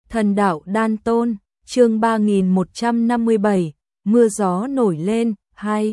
Thần đạo đan tôn, chương 3157, mưa gió nổi lên, 2.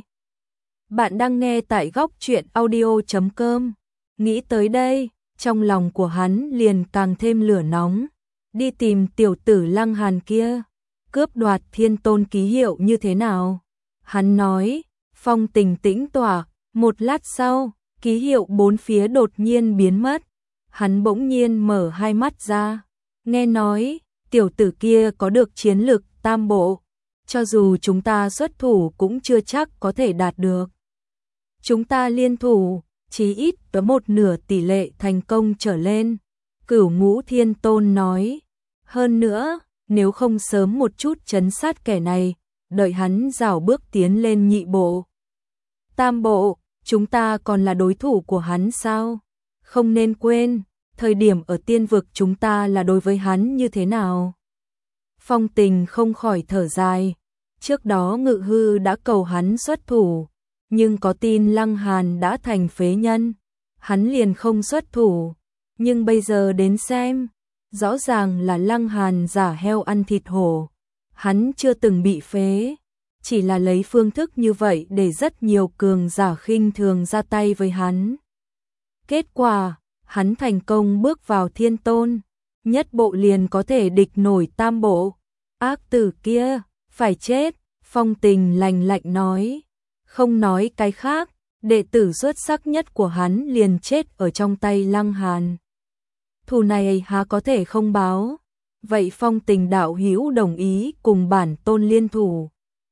Bạn đang nghe tại góc truyện audio.com. Nghĩ tới đây, trong lòng của hắn liền càng thêm lửa nóng. Đi tìm tiểu tử Lăng Hàn kia, cướp đoạt Thiên Tôn ký hiệu như thế nào? Hắn nói, phong tình tĩnh tỏa, một lát sau, ký hiệu bốn phía đột nhiên biến mất. Hắn bỗng nhiên mở hai mắt ra, nghe nói, tiểu tử kia có được chiến lực tam bộ, cho dù chúng ta xuất thủ cũng chưa chắc có thể đạt được. Chúng ta liên thủ, chí ít có một nửa tỷ lệ thành công trở lên, Cửu Ngũ Thiên Tôn nói. Hơn nữa, nếu không sớm một chút trấn sát kẻ này, đợi hắn rảo bước tiến lên nhị bộ, tam bộ, chúng ta còn là đối thủ của hắn sao? Không nên quên, thời điểm ở tiên vực chúng ta là đối với hắn như thế nào? Phong Tình không khỏi thở dài. Trước đó Ngự Hư đã cầu hắn xuất thủ, nhưng có tin Lăng Hàn đã thành phế nhân, hắn liền không xuất thủ. Nhưng bây giờ đến xem, rõ ràng là Lăng Hàn giả heo ăn thịt hổ. Hắn chưa từng bị phế, chỉ là lấy phương thức như vậy để rất nhiều cường giả khinh thường ra tay với hắn. Kết quả, hắn thành công bước vào Thiên Tôn, nhất bộ liền có thể địch nổi tam bộ. Ác tử kia, phải chết, Phong Tình lạnh lạnh nói. Không nói cái khác, đệ tử xuất sắc nhất của hắn liền chết ở trong tay Lăng Hàn. Thù này há có thể không báo? Vậy Phong Tình đạo hữu đồng ý cùng bản tôn liên thủ?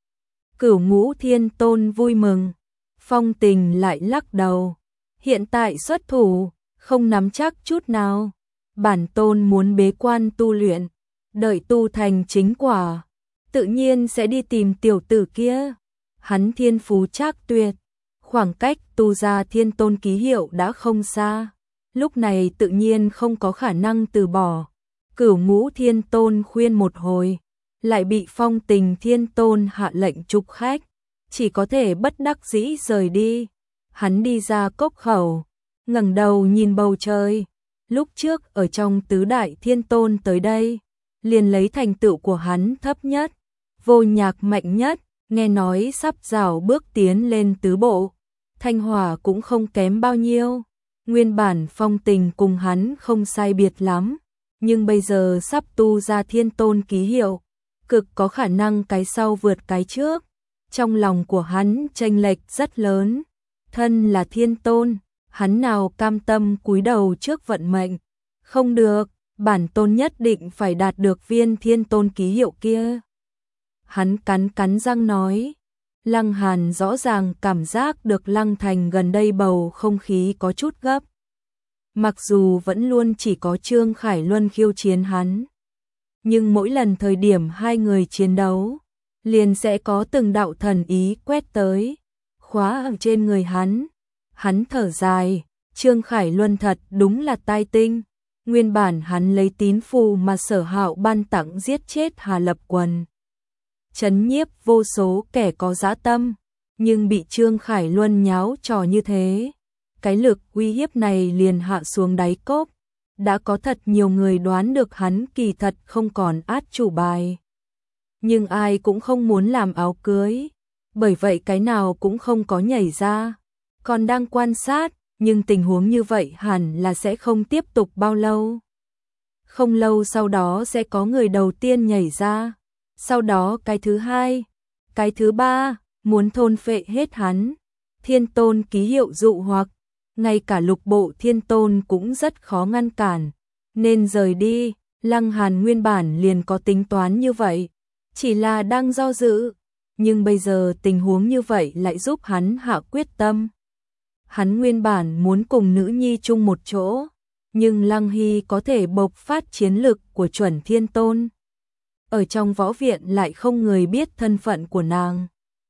Cửu Ngũ Thiên Tôn vui mừng. Phong Tình lại lắc đầu. Hiện tại xuất thủ, không nắm chắc chút nào. Bản tôn muốn bế quan tu luyện, đợi tu thành chính quả, tự nhiên sẽ đi tìm tiểu tử kia. Hắn thiên phú trác tuyệt, khoảng cách tu ra Thiên Tôn ký hiệu đã không xa, lúc này tự nhiên không có khả năng từ bỏ. Cửu Ngũ Thiên Tôn khuyên một hồi, lại bị Phong Tình Thiên Tôn hạ lệnh trục khách, chỉ có thể bất đắc dĩ rời đi. Hắn đi ra cốc khẩu, ngẩng đầu nhìn bầu trời. Lúc trước ở trong tứ đại Thiên Tôn tới đây, liền lấy thành tựu của hắn thấp nhất, Vô Nhạc mạnh nhất, nghe nói sắp rảo bước tiến lên tứ bộ. Thanh Hỏa cũng không kém bao nhiêu. Nguyên bản Phong Tình cùng hắn không sai biệt lắm, nhưng bây giờ sắp tu ra Thiên Tôn ký hiệu, cực có khả năng cái sau vượt cái trước. Trong lòng của hắn chênh lệch rất lớn. Thân là Thiên Tôn, hắn nào cam tâm cúi đầu trước vận mệnh. Không được, bản tôn nhất định phải đạt được viên Thiên Tôn ký hiệu kia. Hắn cắn răng nói. Lăng Hàn rõ ràng cảm giác được Lăng Thành gần đây bầu không khí có chút gấp. Mặc dù vẫn luôn chỉ có Trương Khải Luân khiêu chiến hắn, nhưng mỗi lần thời điểm hai người chiến đấu, liền sẽ có từng đạo thần ý quét tới, khóa ở trên người hắn. Hắn thở dài, Trương Khải Luân thật đúng là tai tinh. Nguyên bản hắn lấy tín phù mà Sở Hạo ban tặng giết chết Hà Lập Quần, trấn nhiếp vô số kẻ có dã tâm, nhưng bị Trương Khải Luân nháo trò như thế, cái lực uy hiếp này liền hạ xuống đáy cốc. Đã có thật nhiều người đoán được hắn kỳ thật không còn át chủ bài, nhưng ai cũng không muốn làm áo cưới, bởi vậy cái nào cũng không có nhảy ra. Còn đang quan sát, nhưng tình huống như vậy hẳn là sẽ không tiếp tục bao lâu. Không lâu sau đó sẽ có người đầu tiên nhảy ra, sau đó cái thứ hai, cái thứ ba, muốn thôn phệ hết hắn. Thiên Tôn ký hiệu dụ hoặc, ngay cả lục bộ Thiên Tôn cũng rất khó ngăn cản, nên rời đi. Lăng Hàn nguyên bản liền có tính toán như vậy, chỉ là đang do dự, nhưng bây giờ tình huống như vậy lại giúp hắn hạ quyết tâm. Hắn nguyên bản muốn cùng nữ nhi chung một chỗ, nhưng Lăng Hy có thể bộc phát chiến lực của chuẩn Thiên Tôn. Ở trong võ viện lại không người biết thân phận của nàng.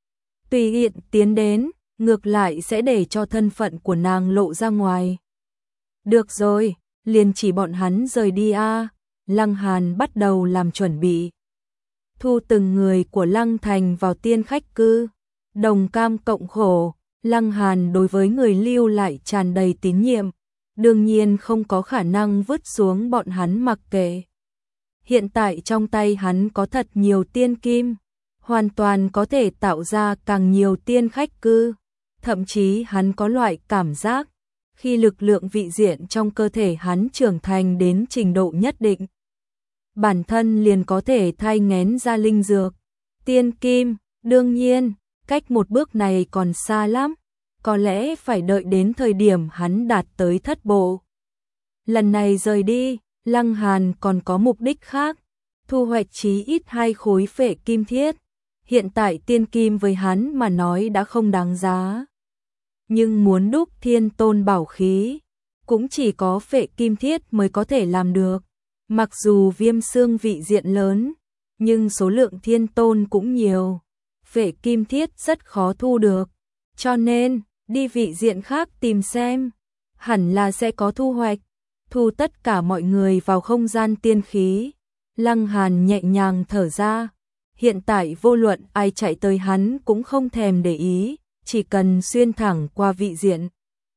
Tùy tiện tiến đến, ngược lại sẽ để cho thân phận của nàng lộ ra ngoài. Được rồi, liền chỉ bọn hắn rời đi a. Lăng Hàn bắt đầu làm chuẩn bị. Thu từng người của Lăng Thành vào tiên khách cư, đồng cam cộng khổ. Lăng Hàn đối với người lưu lại tràn đầy tín nhiệm, đương nhiên không có khả năng vứt xuống bọn hắn mặc kệ. Hiện tại trong tay hắn có thật nhiều tiên kim, hoàn toàn có thể tạo ra càng nhiều tiên khách cư. Thậm chí hắn có loại cảm giác, khi lực lượng vị diện trong cơ thể hắn trưởng thành đến trình độ nhất định, bản thân liền có thể thai nghén ra linh dược. Tiên kim, đương nhiên, cách một bước này còn xa lắm, có lẽ phải đợi đến thời điểm hắn đạt tới thất bộ. Lần này rời đi, Lăng Hàn còn có mục đích khác, thu hoạch chí ít 2 khối phệ kim thiết. Hiện tại tiên kim với hắn mà nói đã không đáng giá. Nhưng muốn đúc thiên tôn bảo khí, cũng chỉ có phệ kim thiết mới có thể làm được. Mặc dù viêm xương vị diện lớn, nhưng số lượng thiên tôn cũng nhiều. Phệ kim thiết rất khó thu được, cho nên đi vị diện khác tìm xem, hẳn là sẽ có thu hoạch. Thu tất cả mọi người vào không gian tiên khí, Lăng Hàn nhẹ nhàng thở ra. Hiện tại vô luận ai chạy tới hắn cũng không thèm để ý, chỉ cần xuyên thẳng qua vị diện.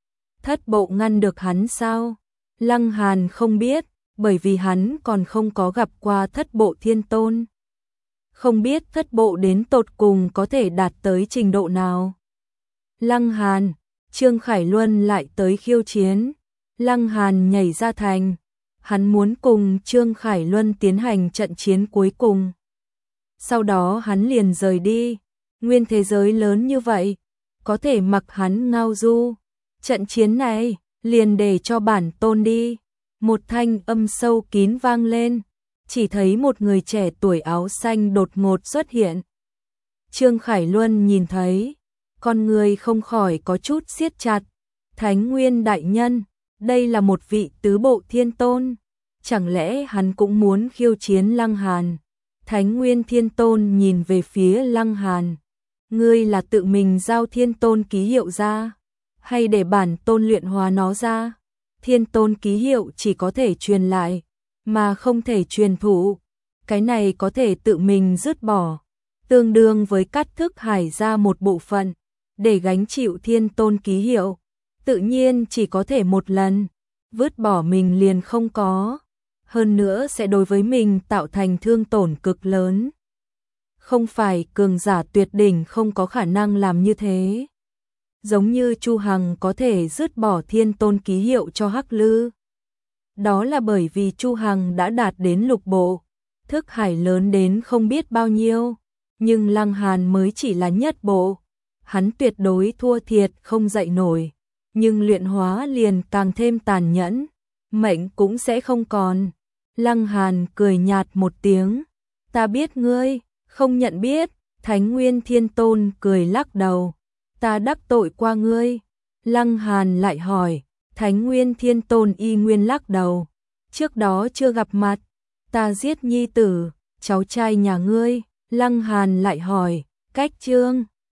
Thất bộ ngăn được hắn sao? Lăng Hàn không biết, bởi vì hắn còn không có gặp qua thất bộ thiên tôn. Không biết thất bộ đến tột cùng có thể đạt tới trình độ nào. Lăng Hàn, Trương Khải Luân lại tới khiêu chiến. Lăng Hàn nhảy ra thành, hắn muốn cùng Trương Khải Luân tiến hành trận chiến cuối cùng. Sau đó hắn liền rời đi, nguyên thế giới lớn như vậy, có thể mặc hắn ngao du. Trận chiến này, liền để cho bản tôn đi. Một thanh âm sâu kín vang lên, chỉ thấy một người trẻ tuổi áo xanh đột ngột xuất hiện. Trương Khải Luân nhìn thấy, con người không khỏi có chút siết chặt. Thánh Nguyên đại nhân, đây là một vị tứ bộ thiên tôn, chẳng lẽ hắn cũng muốn khiêu chiến Lăng Hàn? Thánh Nguyên thiên tôn nhìn về phía Lăng Hàn, ngươi là tự mình giao thiên tôn ký hiệu ra, hay để bản tôn luyện hóa nó ra? Thiên tôn ký hiệu chỉ có thể truyền lại, mà không thể truyền thụ, cái này có thể tự mình dứt bỏ, tương đương với cắt thức hải ra một bộ phận, để gánh chịu thiên tôn ký hiệu, tự nhiên chỉ có thể một lần, vứt bỏ mình liền không có, hơn nữa sẽ đối với mình tạo thành thương tổn cực lớn. Không phải cường giả tuyệt đỉnh không có khả năng làm như thế. Giống như Chu Hằng có thể dứt bỏ thiên tôn ký hiệu cho Hắc Lư. Đó là bởi vì Chu Hằng đã đạt đến lục bộ, thức hải lớn đến không biết bao nhiêu, nhưng Lăng Hàn mới chỉ là nhất bộ. Hắn tuyệt đối thua thiệt không dậy nổi, nhưng luyện hóa liền càng thêm tàn nhẫn, mệnh cũng sẽ không còn. Lăng Hàn cười nhạt một tiếng, ta biết ngươi, không nhận biết. Thánh Nguyên Thiên Tôn cười lắc đầu, ta đắc tội qua ngươi. Lăng Hàn lại hỏi, Thánh Nguyên Thiên Tôn y nguyên lắc đầu, trước đó chưa gặp mặt, ta giết nhi tử, cháu trai nhà ngươi. Lăng Hàn lại hỏi, cách Trương